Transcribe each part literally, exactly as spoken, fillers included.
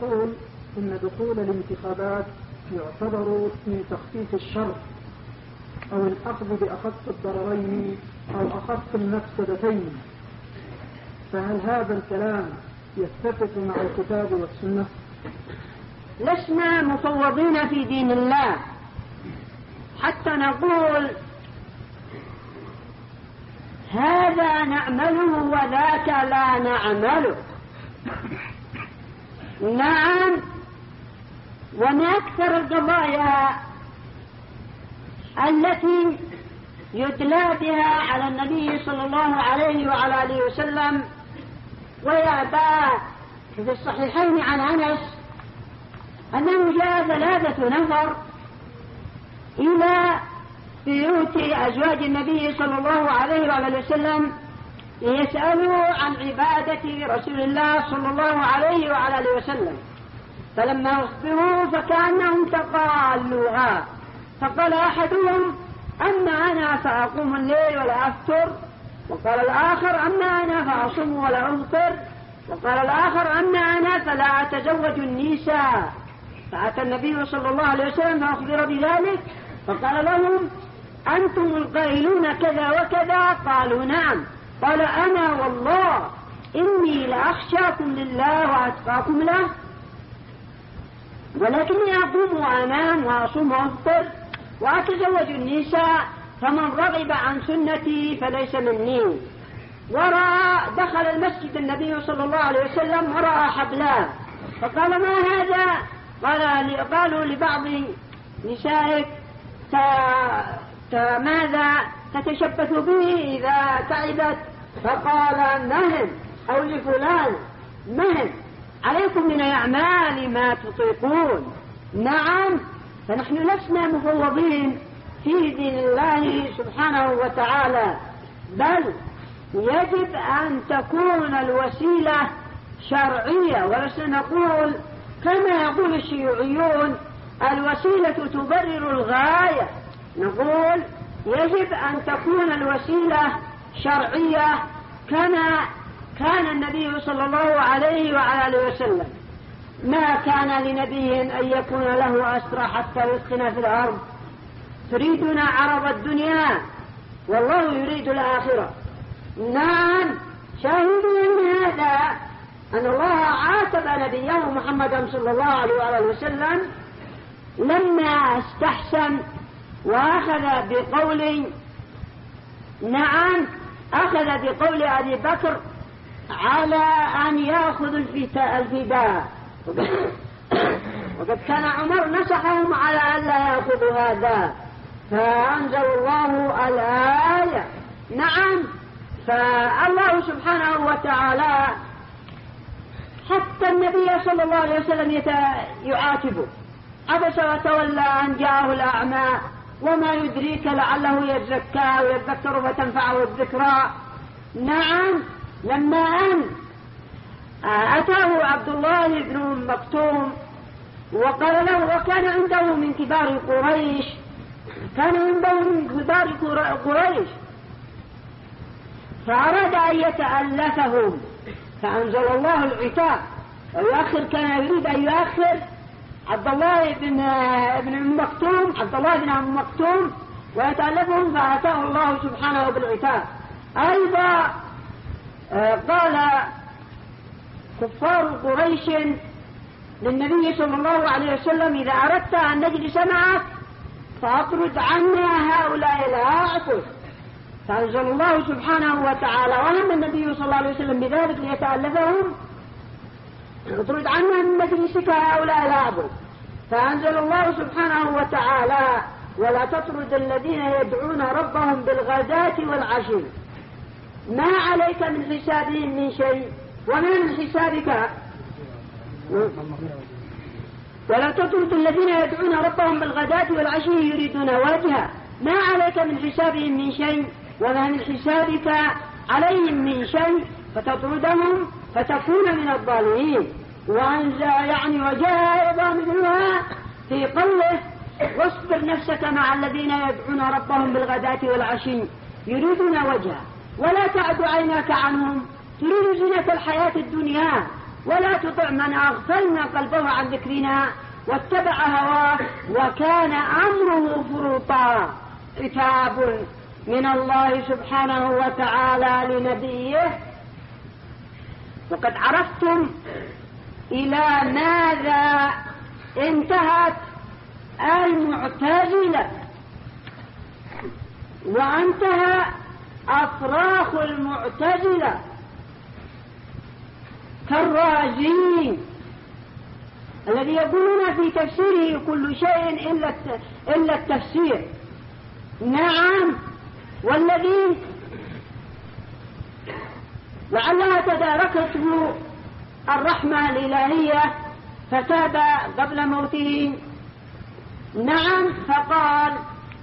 يقول إن دخول الانتخابات يعتبر من تخفيف الشر أو الأخذ بأخف الضررين أو أخف المفسدتين، فهل هذا الكلام يتفق مع الكتاب والسنة؟ لسنا مفوضين في دين الله حتى نقول هذا نعمله وذاك لا نعمله. نعم، ومن أكثر القضايا التي يدلى بها على النبي صلى الله عليه وعلى آله وسلم ويأبى في الصحيحين عن أنس أنه جاء ثلاثة نفر إلى بيوت أزواج النبي صلى الله عليه وعلى آله وسلم ليسألوا عن عبادة رسول الله صلى الله عليه وعلى آله وسلم، فلما أخبروا فكأنهم تقالوها، فقال أحدهم أما أنا فأقوم الليل ولا أفطر، وقال الآخر أما أنا فأصوم ولا أفطر، وقال الآخر أما أنا فلا أتزوج النساء. فأتى النبي صلى الله عليه وسلم فأخبر بذلك فقال لهم أنتم القائلون كذا وكذا؟ قالوا نعم. قال أنا والله إني لأخشاكم لله وأتقاكم له، ولكني أقوم وأنام وأصوم وأفطر وأتزوج النساء، فمن رغب عن سنتي فليس مني. ورأى دخل المسجد النبي صلى الله عليه وسلم ورأى حبلاه فقال ما هذا؟ قال قالوا لبعض نسائك ماذا تتشبث به إذا تعبت؟ فقال مهن، أو لفلان مهن، عليكم من الأعمال ما تطيقون. نعم، فنحن لسنا مفوضين في دين الله سبحانه وتعالى، بل يجب أن تكون الوسيلة شرعية، ولسنا نقول كما يقول الشيوعيون الوسيلة تبرر الغاية. نقول يجب أن تكون الوسيلة شرعية كما كان النبي صلى الله عليه وعلى آله وسلم. ما كان لنبي أن يكون له أسرى حتى يسكن في الأرض، تريدون عرض الدنيا والله يريد الآخرة. نعم، شاهدوا من هذا أن الله عاتب نبيه محمد صلى الله عليه وآله وسلم لما استحسن وأخذ بقول نعم أخذ بقول أبي بكر على أن يأخذ الفداء، وقد كان عمر نصحهم على أن لا يأخذوا هذا، فأنزل الله الآية. نعم، فالله سبحانه وتعالى حتى النبي صلى الله عليه وسلم يعاتبه، عبس وتولى أن جاءه الأعمى وما يدريك لعله يزكى ويذكر فتنفعه الذكرى. نعم، لما أن أتاه عبد الله بن مكتوم وقال له، وكان عنده من كبار قريش كان عنده من كبار قريش فأراد أن يتألفهم فأنزل الله العتاب ويؤخر، كان يريد أن يؤخر عبد الله بن ابن مكتوم عبد الله بن ابن مكتوم ويتألفهم، فأتاه الله سبحانه بالعتاب. أيضا قال كفار قريش للنبي صلى الله عليه وسلم إذا أردت أن نجلس معك فأطرد عنا هؤلاء الأعقل، فأنزل الله سبحانه وتعالى وهم النبي صلى الله عليه وسلم بذلك ليتألفهم، اطرد عنا من مجلسك هؤلاء الأعقل، فأنزل الله سبحانه وتعالى ولا تطرد الذين يدعون ربهم بالغداة والعشي ما عليك من حسابهم من شيء ومن حسابك، ولا تطرد الذين يدعون ربهم بالغداة والعشي يريدون وجهه ما عليك من حسابهم من شيء وما من حسابك عليهم من شيء فتطردهم فتكون من الضالين. وأنزل يعني وجاء أيضا مثلها في قوله واصبر نفسك مع الذين يدعون ربهم بالغداة والعشي يريدون وجهه ولا تعد عيناك عنهم تريد زينة الحياة الدنيا ولا تطع من أغفلنا قلبه عن ذكرنا واتبع هواه وكان أمره فرطا. كتاب من الله سبحانه وتعالى لنبيه. وقد عرفتم إلى ماذا انتهت المعتزلة وانتهى أفراخ المعتزلة كالرازي الذي يقولون في تفسيره كل شيء إلا إلا التفسير. نعم، والذي لعلها تداركته الرحمة الإلهية فتاب قبل موته. نعم، فقال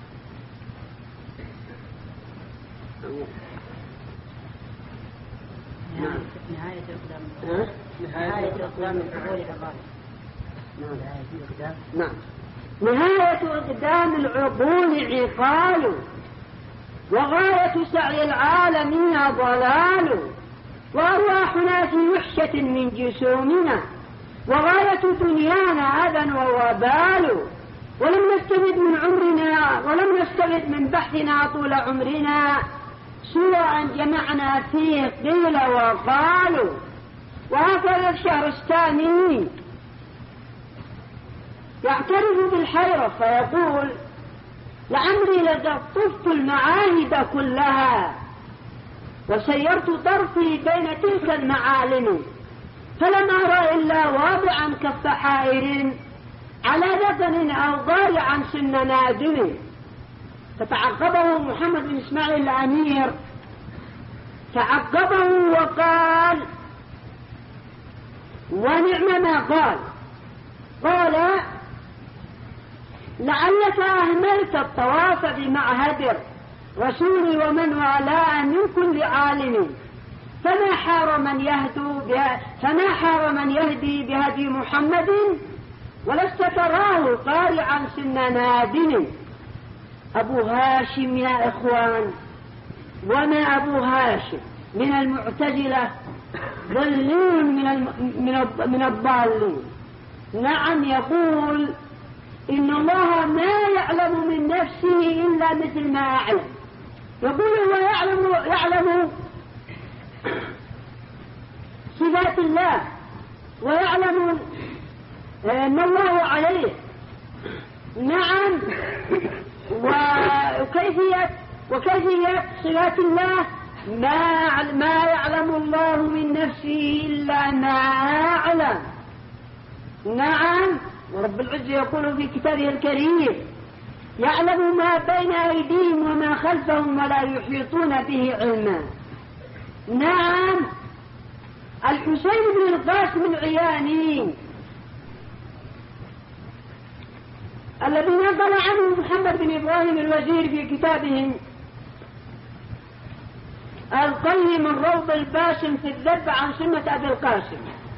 نهاية إقدام نهاية إقدام العقول عقال. نعم، نهاية إقدام العقول عقال وغاية سعي العالمين ضلال وأرواحنا في وحشة من جسومنا وغاية دنيانا أذى ووبال ولم نستفد من عمرنا ولم نستفد من بحثنا طول عمرنا سوى أن جمعنا فيه قيل وقالوا. وهكذا الشهرستاني يعترف بالحيرة فيقول لعمري لقد طفت المعاهد كلها وسيرت طرفي بين تلك المعالم فلم أرى إلا واضعا كف حائر على ذقن أو ضارعا سن نادم. فتعقبه محمد بن إسماعيل الأمير تعقبه وقال ونعم ما قال قال لعلك أهملت الطواف بمعهد رسول ومن والاه من كل عالم فما حار من يهدو فما حار من يهدي بهدي محمد ولست تراه قارعا سن نادم. أبو هاشم يا إخوان، وما أبو هاشم من المعتزلة ضلون من الم... من الضالين. نعم، يقول إن الله ما يعلم من نفسه إلا مثل ما أعلم. يقول هو يعلم يعلم صفات الله ويعلم أن الله عليه. نعم، وكيفية وكيفية صفات الله ما ما يعلم الله من نفسه إلا ما أعلم. نعم، ورب العزة يقول في كتابه الكريم يعلم ما بين أيديهم وما خلفهم ولا يحيطون به علما. نعم، الحسين بن القاسم العياني الذي نقل عنه محمد بن إبراهيم الوزير في كتابه القيم الروض الباسم في الذب عن سنة أبي القاسم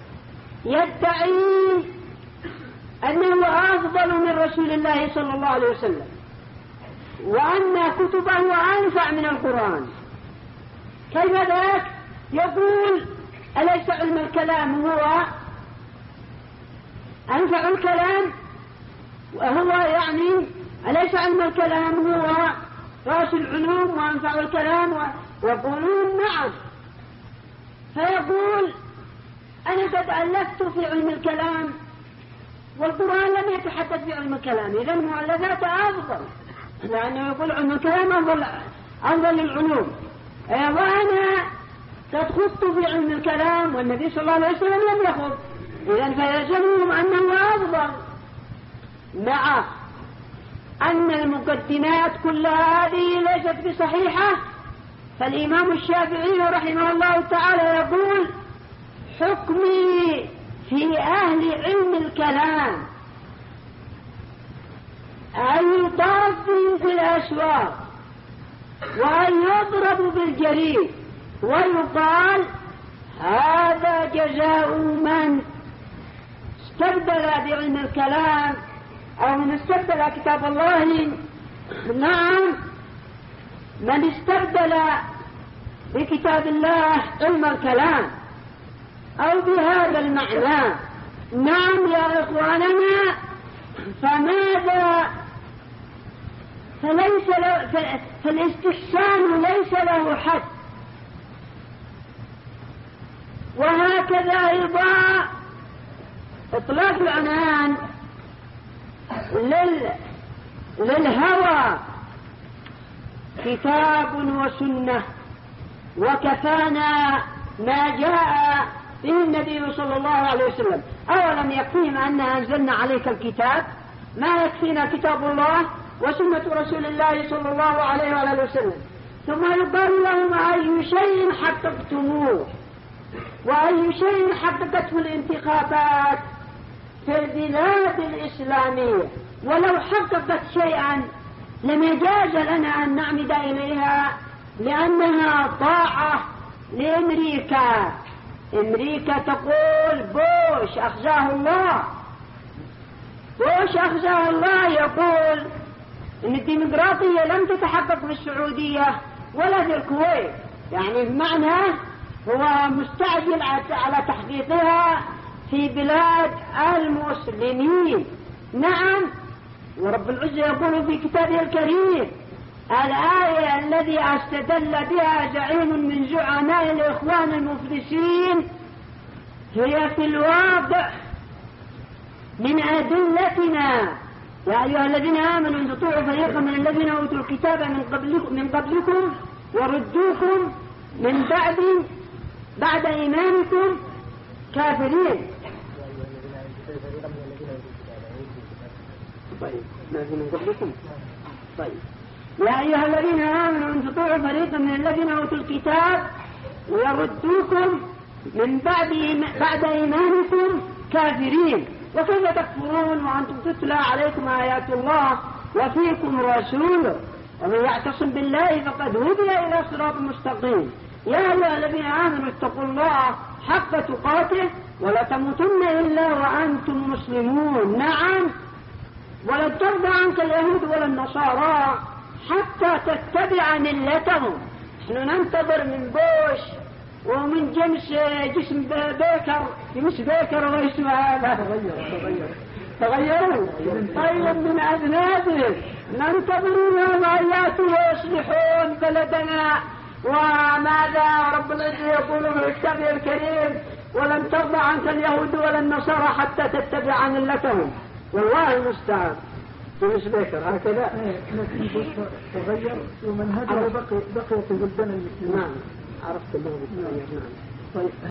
يدعي أنه أفضل من رسول الله صلى الله عليه وسلم وأن كتبه أنفع من القرآن. كيف ذاك؟ يقول أليس علم الكلام هو أنفع الكلام وهو يعني أليس علم الكلام هو رأس العلوم وأنفع الكلام؟ ويقولون نعم. فيقول أنا قد ألفت في علم الكلام والقرآن لم يتحدث في علم الكلام، إذا المؤلفات أفضل، لأنه يقول علم الكلام أفضل أفضل العلوم. وأنا قد خضت في علم الكلام والنبي صلى الله عليه وسلم لم يخض، إذا فيلزمهم أنه أفضل، مع أن المقدمات كلها هذه ليست بصحيحة. فالإمام الشافعي رحمه الله تعالى يقول حكمي في أهل علم الكلام أن يطاف في الأسواق وأن يضرب بالجريد ويقال هذا جزاء من استبدل بعلم الكلام أو من استبدل كتاب الله. نعم، من استبدل بكتاب الله علم الكلام. أو بهذا المعنى. نعم يا إخواننا، فماذا فليس له فالاستحسان ليس له حد. وهكذا أيضا إطلاق العنان لل... للهوى كتاب وسنة، وكفانا ما جاء به النبي صلى الله عليه وسلم. أولم يكفيهم أن أنزلنا عليك الكتاب؟ ما يكفينا كتاب الله وسنة رسول الله صلى الله عليه وآله وسلم. ثم يقال لهم أي شيء حققتموه، وأي شيء حققته الانتخابات في البلاد الإسلامية. ولو حققت شيئا لم يجاز لنا أن نعمد إليها، لأنها طاعة لأمريكا. أمريكا تقول بوش أخزاه الله، بوش أخزاه الله يقول إن الديمقراطية لم تتحقق في السعودية ولا في الكويت، يعني بمعنى هو مستعجل على تحقيقها في بلاد المسلمين. نعم، ورب العزة يقول في كتابه الكريم: الآية الذي استدل بها زعيم من زعماء الإخوان المفلسين هي في الواقع من أدلتنا. يا أيها الذين آمنوا إن تطيعوا فريقا من الذين أوتوا الكتاب من قبلكم من قبلكم يردوكم من بعد بعد إيمانكم كافرين. طيب، ما في من قبلكم. طيب، يا أيها الذين آمنوا إن تطيعوا فريقا من الذين أوتوا الكتاب ويردوكم من بعد بعد إيمانكم كافرين. وكيف تكفرون وأنتم تتلى عليكم آيات الله وفيكم رسوله ومن يعتصم بالله فقد هدي إلى صراط مستقيم. يا أيها الذين آمنوا اتقوا الله حق تقاته ولا تموتن إلا وأنتم مسلمون. نعم، ولا ترضى عنك اليهود ولا النصارى حتى تتبع ملتهم. نحن ننتظر من بوش ومن جمس جسم بيكر جمس بيكر واسمه هذا تغير تغيروا طيب من أذنابه، ننتظرون أن يأتوا ويصلحون بلدنا. وماذا رب العزة يقول في كتابه الكريم: ولن ترضى عنك اليهود ولا النصارى حتى تتبع ملتهم. والله المستعان. جمس بيكر هكذا تغير ومنهجه بقي بقي في بلدان المسلمين. نعم، عرفت الله. نعم. طيب.